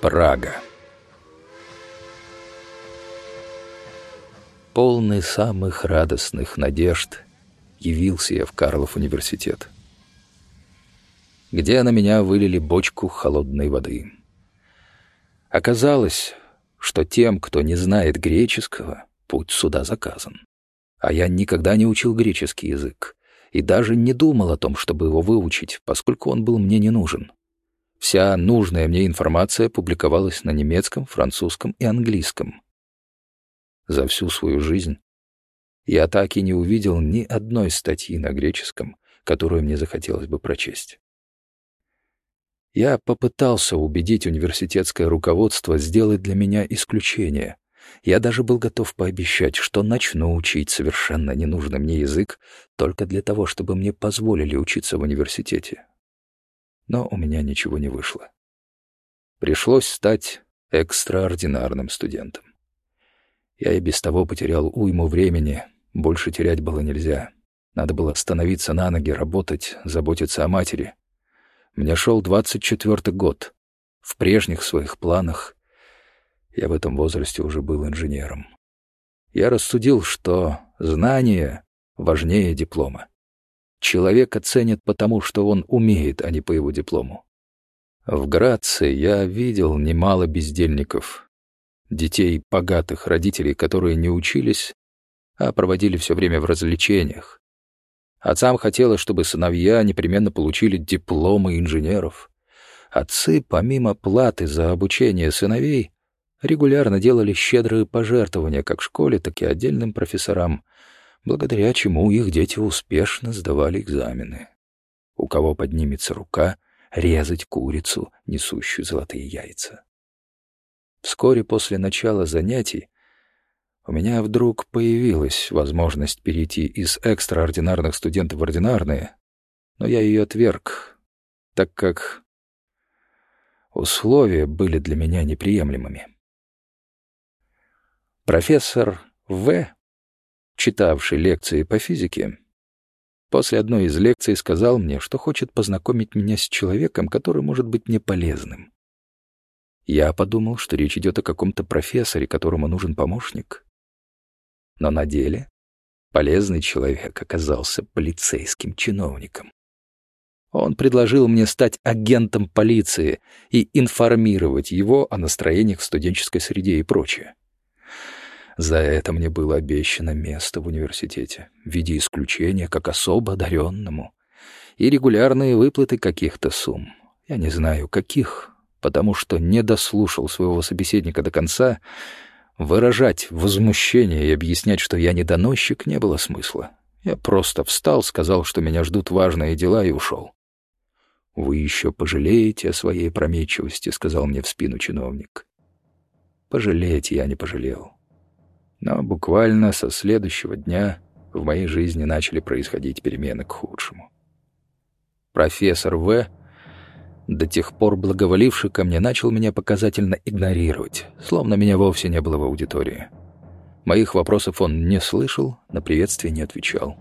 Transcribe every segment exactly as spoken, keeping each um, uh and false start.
Прага. Полный самых радостных надежд явился я в Карлов университет, где на меня вылили бочку холодной воды. Оказалось, что тем, кто не знает греческого, путь сюда заказан. А я никогда не учил греческий язык и даже не думал о том, чтобы его выучить, поскольку он был мне не нужен. Вся нужная мне информация публиковалась на немецком, французском и английском. За всю свою жизнь я так и не увидел ни одной статьи на греческом, которую мне захотелось бы прочесть. Я попытался убедить университетское руководство сделать для меня исключение. Я даже был готов пообещать, что начну учить совершенно ненужный мне язык только для того, чтобы мне позволили учиться в университете. Но у меня ничего не вышло. Пришлось стать экстраординарным студентом. Я и без того потерял уйму времени, больше терять было нельзя. Надо было становиться на ноги, работать, заботиться о матери. Мне шел двадцать четвёртый год. В прежних своих планах я в этом возрасте уже был инженером. Я рассудил, что знание важнее диплома. Человека ценят потому, что он умеет, а не по его диплому. В Граце я видел немало бездельников, детей богатых родителей, которые не учились, а проводили все время в развлечениях. Отцам хотелось, чтобы сыновья непременно получили дипломы инженеров. Отцы, помимо платы за обучение сыновей, регулярно делали щедрые пожертвования как школе, так и отдельным профессорам, благодаря чему их дети успешно сдавали экзамены. У кого поднимется рука, резать курицу, несущую золотые яйца. Вскоре после начала занятий у меня вдруг появилась возможность перейти из экстраординарных студентов в ординарные, но я ее отверг, так как условия были для меня неприемлемыми. Профессор В., читавший лекции по физике, после одной из лекций сказал мне, что хочет познакомить меня с человеком, который может быть мне полезным. Я подумал, что речь идет о каком-то профессоре, которому нужен помощник. Но на деле полезный человек оказался полицейским чиновником. Он предложил мне стать агентом полиции и информировать его о настроениях в студенческой среде и прочее. За это мне было обещано место в университете в виде исключения как особо одаренному и регулярные выплаты каких-то сумм. Я не знаю, каких, потому что не дослушал своего собеседника до конца. Выражать возмущение и объяснять, что я недоносчик, не было смысла. Я просто встал, сказал, что меня ждут важные дела, и ушел. «Вы еще пожалеете о своей опрометчивости», — сказал мне в спину чиновник. Пожалеть я не пожалел. Но буквально со следующего дня в моей жизни начали происходить перемены к худшему. Профессор В., до тех пор благоволивший ко мне, начал меня показательно игнорировать, словно меня вовсе не было в аудитории. Моих вопросов он не слышал, на приветствие не отвечал.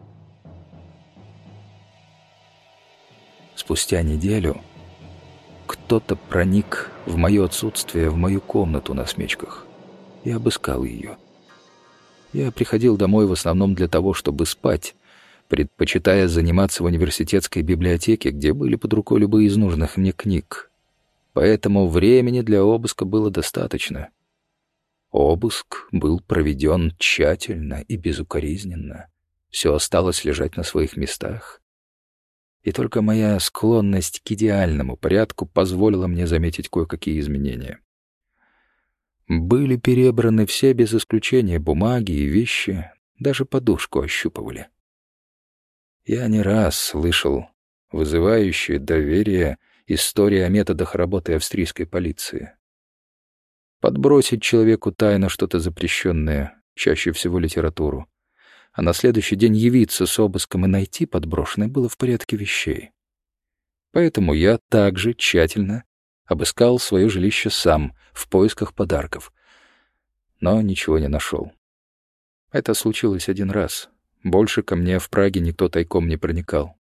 Спустя неделю кто-то проник в мое отсутствие в мою комнату на Смечках и обыскал ее. Я приходил домой в основном для того, чтобы спать, предпочитая заниматься в университетской библиотеке, где были под рукой любые из нужных мне книг. Поэтому времени для обыска было достаточно. Обыск был проведен тщательно и безукоризненно. Все осталось лежать на своих местах. И только моя склонность к идеальному порядку позволила мне заметить кое-какие изменения. Были перебраны все без исключения бумаги и вещи, даже подушку ощупывали. Я не раз слышал вызывающие доверие истории о методах работы австрийской полиции. Подбросить человеку тайно что-то запрещенное, чаще всего литературу, а на следующий день явиться с обыском и найти подброшенное было в порядке вещей. Поэтому я также тщательно обыскал свое жилище сам в поисках подарков, но ничего не нашел. Это случилось один раз. Больше ко мне в Праге никто тайком не проникал.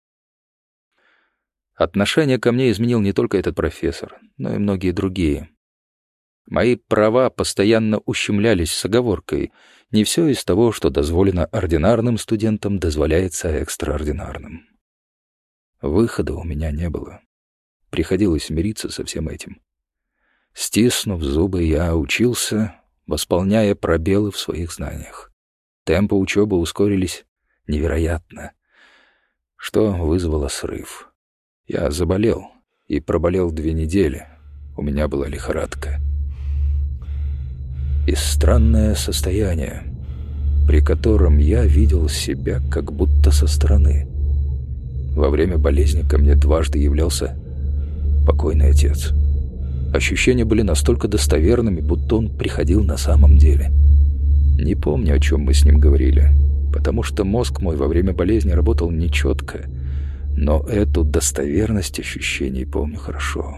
Отношение ко мне изменил не только этот профессор, но и многие другие. Мои права постоянно ущемлялись с оговоркой: не все из того, что дозволено ординарным студентам, дозволяется экстраординарным. Выхода у меня не было. Приходилось мириться со всем этим. Стиснув зубы, я учился, восполняя пробелы в своих знаниях. Темпы учебы ускорились невероятно, что вызвало срыв. Я заболел и проболел две недели. У меня была лихорадка. И странное состояние, при котором я видел себя как будто со стороны. Во время болезни ко мне дважды являлся покойный отец. Ощущения были настолько достоверными, будто он приходил на самом деле. Не помню, о чем мы с ним говорили, потому что мозг мой во время болезни работал нечетко, но эту достоверность ощущений помню хорошо.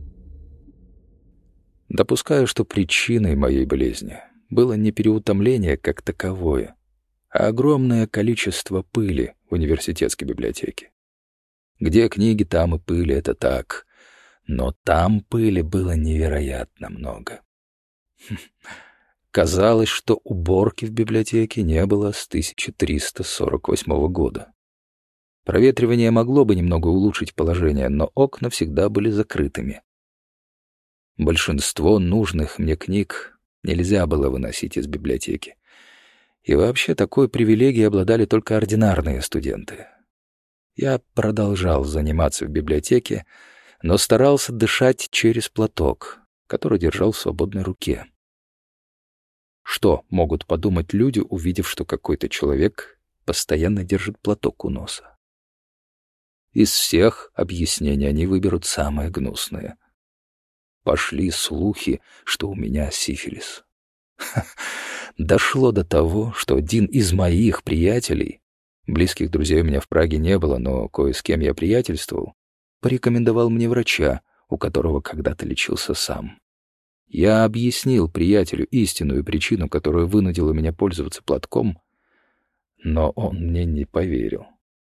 Допускаю, что причиной моей болезни было не переутомление как таковое, а огромное количество пыли в университетской библиотеке. Где книги, там и пыли, это так. Но там пыли было невероятно много. Казалось, что уборки в библиотеке не было с тысяча триста сорок восьмого года. Проветривание могло бы немного улучшить положение, но окна всегда были закрытыми. Большинство нужных мне книг нельзя было выносить из библиотеки. И вообще такой привилегией обладали только ординарные студенты. Я продолжал заниматься в библиотеке, но старался дышать через платок, который держал в свободной руке. Что могут подумать люди, увидев, что какой-то человек постоянно держит платок у носа? Из всех объяснений они выберут самое гнусное. Пошли слухи, что у меня сифилис. Дошло до того, что один из моих приятелей, близких друзей у меня в Праге не было, но кое с кем я приятельствовал, порекомендовал мне врача, у которого когда-то лечился сам. Я объяснил приятелю истинную причину, которая вынудила меня пользоваться платком, но он мне не поверил.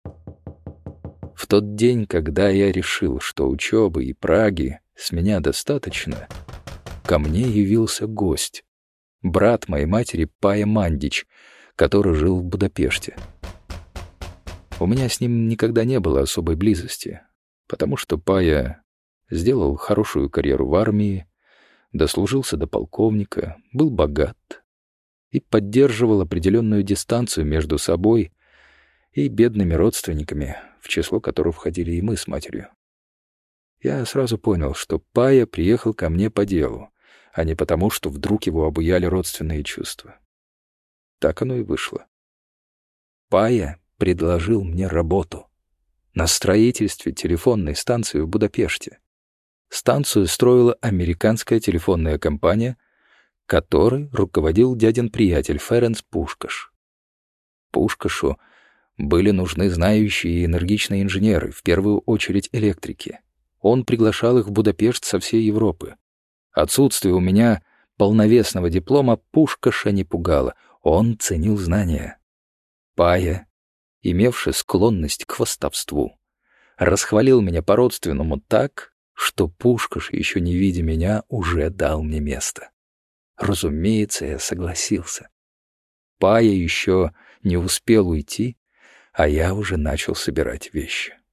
В тот день, когда я решил, что учебы и Праги с меня достаточно, ко мне явился гость, брат моей матери Пая Мандич, который жил в Будапеште. У меня с ним никогда не было особой близости, потому что Пая сделал хорошую карьеру в армии, дослужился до полковника, был богат и поддерживал определенную дистанцию между собой и бедными родственниками, в число которых входили и мы с матерью. Я сразу понял, что Пая приехал ко мне по делу, а не потому, что вдруг его обуяли родственные чувства. Так оно и вышло. Пая предложил мне работу на строительстве телефонной станции в Будапеште. Станцию строила американская телефонная компания, которой руководил дядин приятель Ференц Пушкаш. Пушкашу были нужны знающие и энергичные инженеры, в первую очередь электрики. Он приглашал их в Будапешт со всей Европы. Отсутствие у меня полновесного диплома Пушкаша не пугало, он ценил знания. Пая, имевший склонность к хвастовству, расхвалил меня по-родственному так, что Пушкаш, еще не видя меня, уже дал мне место. Разумеется, я согласился. Пая еще не успел уйти, а я уже начал собирать вещи.